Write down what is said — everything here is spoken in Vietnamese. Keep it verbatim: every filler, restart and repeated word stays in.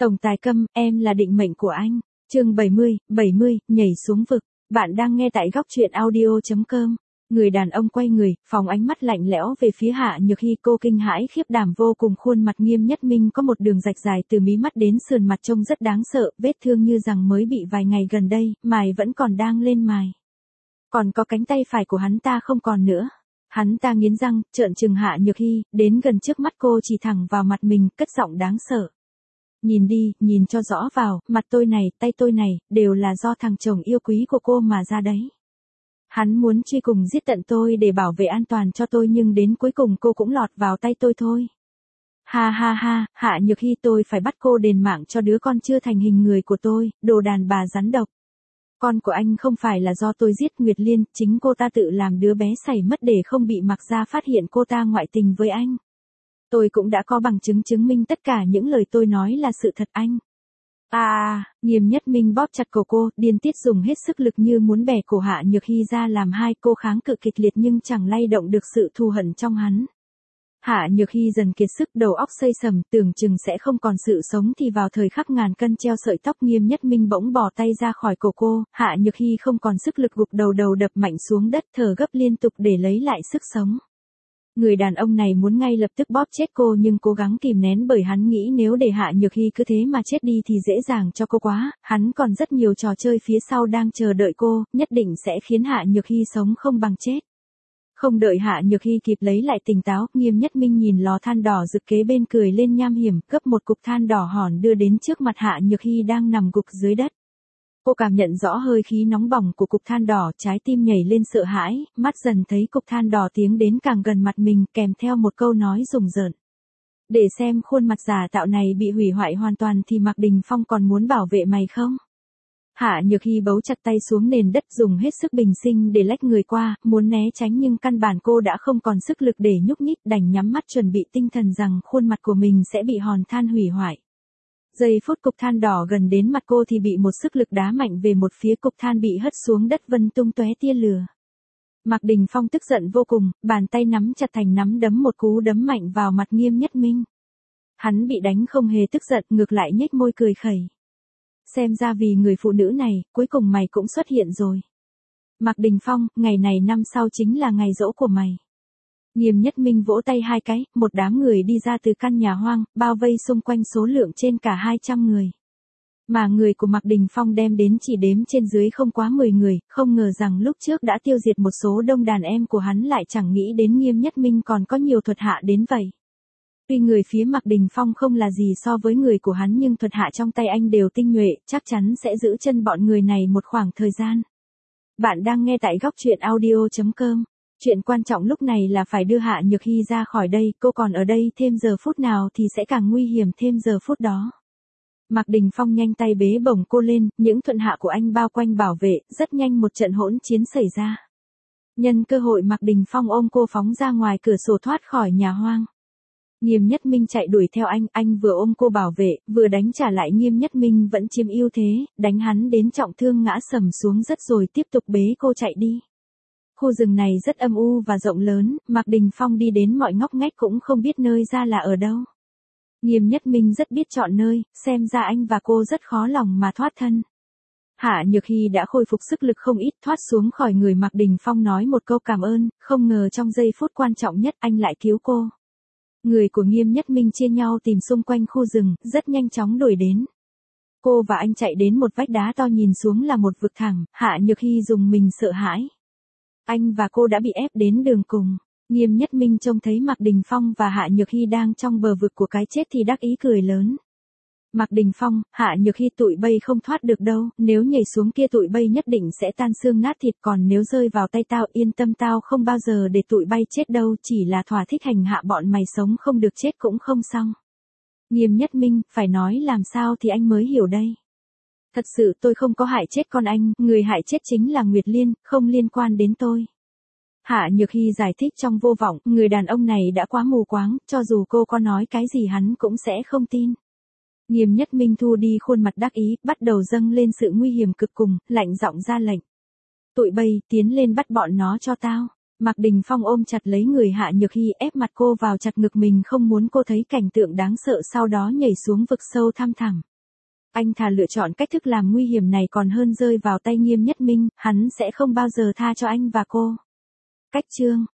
Tổng tài Câm, em là định mệnh của anh. Chương bảy mươi, bảy mươi, nhảy xuống vực. Bạn đang nghe tại góc truyện audio chấm com. Người đàn ông quay người, phóng ánh mắt lạnh lẽo về phía Hạ Nhược Hy. Cô kinh hãi khiếp đảm vô cùng. Khuôn mặt Nghiêm Nhất Minh có một đường rạch dài từ mí mắt đến sườn mặt trông rất đáng sợ, vết thương như rằng mới bị vài ngày gần đây, mài vẫn còn đang lên mài. Còn có cánh tay phải của hắn ta không còn nữa. Hắn ta nghiến răng, trợn trừng Hạ Nhược Hy, đến gần trước mắt cô chỉ thẳng vào mặt mình, cất giọng đáng sợ. Nhìn đi, nhìn cho rõ vào, mặt tôi này, tay tôi này, đều là do thằng chồng yêu quý của cô mà ra đấy. Hắn muốn truy cùng giết tận tôi để bảo vệ an toàn cho tôi, nhưng đến cuối cùng cô cũng lọt vào tay tôi thôi. Ha ha ha, Hạ Nhược Hy, tôi phải bắt cô đền mạng cho đứa con chưa thành hình người của tôi, đồ đàn bà rắn độc. Con của anh không phải là do tôi giết, Nguyệt Liên, chính cô ta tự làm đứa bé xảy mất để không bị Mạc Gia phát hiện cô ta ngoại tình với anh. Tôi cũng đã có bằng chứng chứng minh tất cả những lời tôi nói là sự thật anh. À, Nghiêm Nhất Minh bóp chặt cổ cô, điên tiết dùng hết sức lực như muốn bẻ cổ Hạ Nhược Hy ra làm hai. Cô kháng cự kịch liệt nhưng chẳng lay động được sự thù hận trong hắn. Hạ Nhược Hy dần kiệt sức, đầu óc xây sầm, tưởng chừng sẽ không còn sự sống thì vào thời khắc ngàn cân treo sợi tóc, Nghiêm Nhất Minh bỗng bỏ tay ra khỏi cổ cô. Hạ Nhược Hy không còn sức lực, gục đầu đầu đập mạnh xuống đất, thở gấp liên tục để lấy lại sức sống. Người đàn ông này muốn ngay lập tức bóp chết cô nhưng cố gắng kìm nén, bởi hắn nghĩ nếu để Hạ Nhược Hy cứ thế mà chết đi thì dễ dàng cho cô quá, hắn còn rất nhiều trò chơi phía sau đang chờ đợi cô, nhất định sẽ khiến Hạ Nhược Hy sống không bằng chết. Không đợi Hạ Nhược Hy kịp lấy lại tỉnh táo, Nghiêm Nhất Minh nhìn lò than đỏ rực kế bên cười lên nham hiểm, gấp một cục than đỏ hòn đưa đến trước mặt Hạ Nhược Hy đang nằm gục dưới đất. Cô cảm nhận rõ hơi khí nóng bỏng của cục than đỏ, trái tim nhảy lên sợ hãi, mắt dần thấy cục than đỏ tiến đến càng gần mặt mình, kèm theo một câu nói rùng rợn. Để xem khuôn mặt giả tạo này bị hủy hoại hoàn toàn thì Mạc Đình Phong còn muốn bảo vệ mày không? Hạ Nhược Hy bấu chặt tay xuống nền đất, dùng hết sức bình sinh để lách người qua, muốn né tránh nhưng căn bản cô đã không còn sức lực để nhúc nhích, đành nhắm mắt chuẩn bị tinh thần rằng khuôn mặt của mình sẽ bị hòn than hủy hoại. Giây phút cục than đỏ gần đến mặt cô thì bị một sức lực đá mạnh về một phía, cục than bị hất xuống đất vân tung tóe tia lửa. Mạc Đình Phong tức giận vô cùng, bàn tay nắm chặt thành nắm đấm, một cú đấm mạnh vào mặt Nghiêm Nhất Minh. Hắn bị đánh không hề tức giận, ngược lại nhếch môi cười khẩy. Xem ra vì người phụ nữ này, cuối cùng mày cũng xuất hiện rồi. Mạc Đình Phong, ngày này năm sau chính là ngày giỗ của mày. Nghiêm Nhất Minh vỗ tay hai cái, một đám người đi ra từ căn nhà hoang, bao vây xung quanh số lượng trên cả hai trăm người. Mà người của Mạc Đình Phong đem đến chỉ đếm trên dưới không quá mười người, không ngờ rằng lúc trước đã tiêu diệt một số đông đàn em của hắn lại chẳng nghĩ đến Nghiêm Nhất Minh còn có nhiều thuật hạ đến vậy. Tuy người phía Mạc Đình Phong không là gì so với người của hắn nhưng thuật hạ trong tay anh đều tinh nhuệ, chắc chắn sẽ giữ chân bọn người này một khoảng thời gian. Bạn đang nghe tại góc truyện audio chấm com. Chuyện quan trọng lúc này là phải đưa Hạ Nhược Hy ra khỏi đây, cô còn ở đây thêm giờ phút nào thì sẽ càng nguy hiểm thêm giờ phút đó. Mạc Đình Phong nhanh tay bế bổng cô lên, những thuận hạ của anh bao quanh bảo vệ, rất nhanh một trận hỗn chiến xảy ra. Nhân cơ hội Mạc Đình Phong ôm cô phóng ra ngoài cửa sổ thoát khỏi nhà hoang. Nghiêm Nhất Minh chạy đuổi theo anh, anh vừa ôm cô bảo vệ, vừa đánh trả lại. Nghiêm Nhất Minh vẫn chiếm ưu thế, đánh hắn đến trọng thương ngã sầm xuống đất rồi tiếp tục bế cô chạy đi. Khu rừng này rất âm u và rộng lớn, Mạc Đình Phong đi đến mọi ngóc ngách cũng không biết nơi ra là ở đâu. Nghiêm Nhất Minh rất biết chọn nơi, xem ra anh và cô rất khó lòng mà thoát thân. Hạ Nhược Hy đã khôi phục sức lực không ít, thoát xuống khỏi người Mạc Đình Phong nói một câu cảm ơn, không ngờ trong giây phút quan trọng nhất anh lại cứu cô. Người của Nghiêm Nhất Minh chia nhau tìm xung quanh khu rừng, rất nhanh chóng đuổi đến. Cô và anh chạy đến một vách đá to, nhìn xuống là một vực thẳm, Hạ Nhược Hy dùng mình sợ hãi. Anh và cô đã bị ép đến đường cùng. Nghiêm Nhất Minh trông thấy Mạc Đình Phong và Hạ Nhược Hy đang trong bờ vực của cái chết thì đắc ý cười lớn. Mạc Đình Phong, Hạ Nhược Hy, tụi bay không thoát được đâu, nếu nhảy xuống kia tụi bay nhất định sẽ tan xương nát thịt, còn nếu rơi vào tay tao yên tâm, tao không bao giờ để tụi bay chết đâu, chỉ là thỏa thích hành hạ bọn mày, sống không được chết cũng không xong. Nghiêm Nhất Minh, phải nói làm sao thì anh mới hiểu đây. Thật sự tôi không có hại chết con anh, người hại chết chính là Nguyệt Liên, không liên quan đến tôi. Hạ Nhược Hy giải thích trong vô vọng, người đàn ông này đã quá mù quáng, cho dù cô có nói cái gì hắn cũng sẽ không tin. Nghiêm Nhất Minh thu đi khuôn mặt đắc ý, bắt đầu dâng lên sự nguy hiểm cực cùng, lạnh giọng ra lệnh. Tụi bay, tiến lên bắt bọn nó cho tao. Mạc Đình Phong ôm chặt lấy người Hạ Nhược Hy, ép mặt cô vào chặt ngực mình, không muốn cô thấy cảnh tượng đáng sợ sau đó nhảy xuống vực sâu thăm thẳm. Anh thà lựa chọn cách thức làm nguy hiểm này còn hơn rơi vào tay Nghiêm Nhất Minh, hắn sẽ không bao giờ tha cho anh và cô. Cách chương